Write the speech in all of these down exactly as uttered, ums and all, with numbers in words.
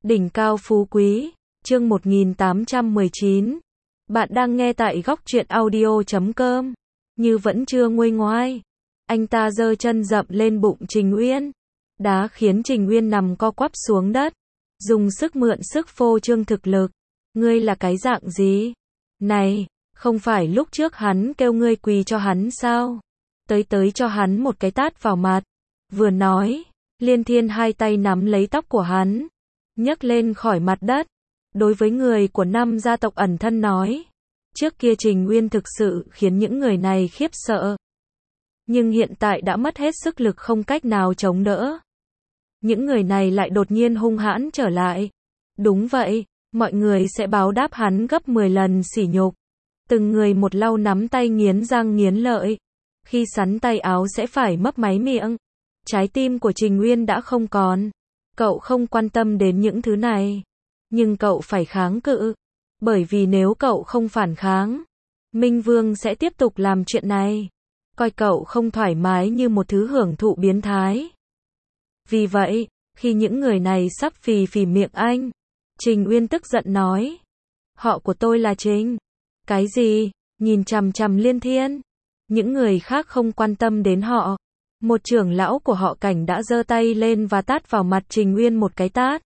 Đỉnh cao phú quý, chương một nghìn tám trăm mười chín. Bạn đang nghe tại góc truyện audio chấm com. Như vẫn chưa nguôi ngoai. Anh ta giơ chân dậm lên bụng Trình Uyên. Đá khiến Trình Uyên nằm co quắp xuống đất. Dùng sức mượn sức phô trương thực lực. Ngươi là cái dạng gì? Này, không phải lúc trước hắn kêu ngươi quỳ cho hắn sao? Tới tới cho hắn một cái tát vào mặt. Vừa nói, Liên Thiên hai tay nắm lấy tóc của hắn, nhấc lên khỏi mặt đất. Đối với người của năm gia tộc ẩn thân nói, trước kia Trình Uyên thực sự khiến những người này khiếp sợ. Nhưng hiện tại đã mất hết sức lực không cách nào chống đỡ. Những người này lại đột nhiên hung hãn trở lại. Đúng vậy, mọi người sẽ báo đáp hắn gấp mười lần sỉ nhục. Từng người một lau nắm tay nghiến răng nghiến lợi. Khi sắn tay áo sẽ phải mấp máy miệng. Trái tim của Trình Uyên đã không còn. Cậu không quan tâm đến những thứ này. Nhưng cậu phải kháng cự. Bởi vì nếu cậu không phản kháng, Minh Vương sẽ tiếp tục làm chuyện này. Coi cậu không thoải mái như một thứ hưởng thụ biến thái. Vì vậy, khi những người này sắp phì phì miệng anh, Trình Uyên tức giận nói. Họ của tôi là Trình. Cái gì? Nhìn chằm chằm Liên Thiên. Những người khác không quan tâm đến họ. Một trưởng lão của họ Cảnh đã giơ tay lên và tát vào mặt Trình Uyên một cái tát.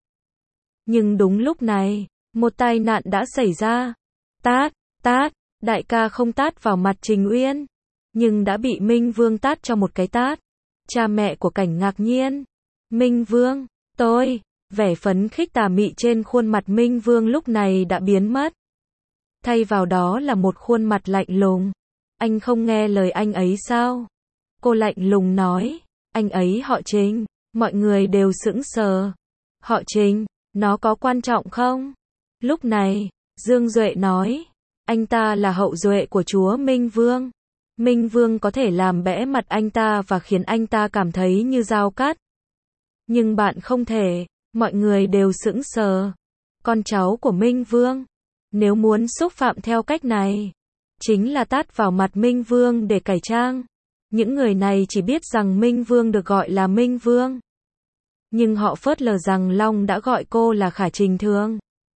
Nhưng đúng lúc này, một tai nạn đã xảy ra. Tát, tát, đại ca không tát vào mặt Trình Uyên, nhưng đã bị Minh Vương tát cho một cái tát. Cha mẹ của Cảnh ngạc nhiên. Minh Vương, tôi, vẻ phấn khích tà mị trên khuôn mặt Minh Vương lúc này đã biến mất. Thay vào đó là một khuôn mặt lạnh lùng. Anh không nghe lời anh ấy sao? Cô lạnh lùng nói, anh ấy họ Trình. Mọi người đều sững sờ. Họ Trình, nó có quan trọng không? Lúc này, Dương Duệ nói, anh ta là hậu duệ của chúa Minh Vương. Minh Vương có thể làm bẽ mặt anh ta và khiến anh ta cảm thấy như dao cắt. Nhưng bạn không thể. Mọi người đều sững sờ. Con cháu của Minh Vương, nếu muốn xúc phạm theo cách này, chính là tát vào mặt Minh Vương để cải trang. Những người này chỉ biết rằng Minh Vương được gọi là Minh Vương. Nhưng họ phớt lờ rằng Long đã gọi cô là Khả Trình Thương.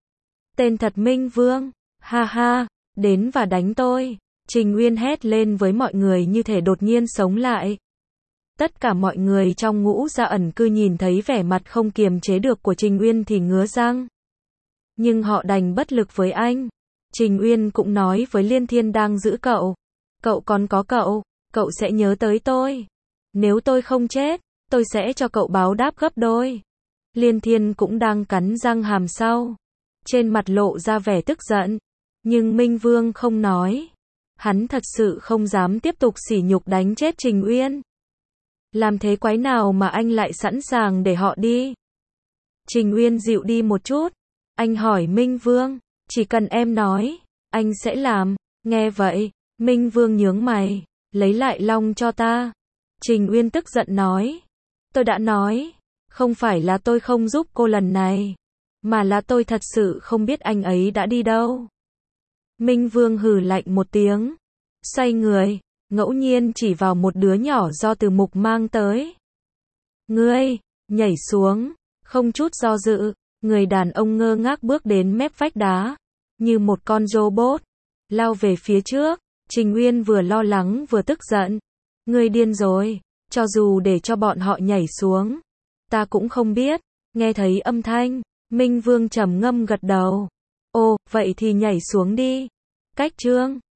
Tên thật Minh Vương. Ha ha, đến và đánh tôi. Trình Uyên hét lên với mọi người như thể đột nhiên sống lại. Tất cả mọi người trong ngũ gia ẩn cư nhìn thấy vẻ mặt không kiềm chế được của Trình Uyên thì ngứa răng. Nhưng họ đành bất lực với anh. Trình Uyên cũng nói với Liên Thiên đang giữ cậu. Cậu còn có cậu, cậu sẽ nhớ tới tôi. Nếu tôi không chết, tôi sẽ cho cậu báo đáp gấp đôi. Liên Thiên cũng đang cắn răng hàm sau. Trên mặt lộ ra vẻ tức giận. Nhưng Minh Vương không nói. Hắn thật sự không dám tiếp tục sỉ nhục đánh chết Trình Uyên. Làm thế quái nào mà anh lại sẵn sàng để họ đi? Trình Uyên dịu đi một chút. Anh hỏi Minh Vương, chỉ cần em nói, anh sẽ làm. Nghe vậy, Minh Vương nhướng mày, lấy lại Long cho ta. Trình Uyên tức giận nói, tôi đã nói, không phải là tôi không giúp cô lần này, mà là tôi thật sự không biết anh ấy đã đi đâu. Minh Vương hừ lạnh một tiếng, xoay người, ngẫu nhiên chỉ vào một đứa nhỏ do Từ Mục mang tới. Ngươi, nhảy xuống, không chút do dự, người đàn ông ngơ ngác bước đến mép vách đá, như một con robot, lao về phía trước. Trình Uyên vừa lo lắng vừa tức giận. Ngươi điên rồi, cho dù để cho bọn họ nhảy xuống, ta cũng không biết. Nghe thấy âm thanh, Minh Vương trầm ngâm gật đầu. Ồ, vậy thì nhảy xuống đi. Cách trương,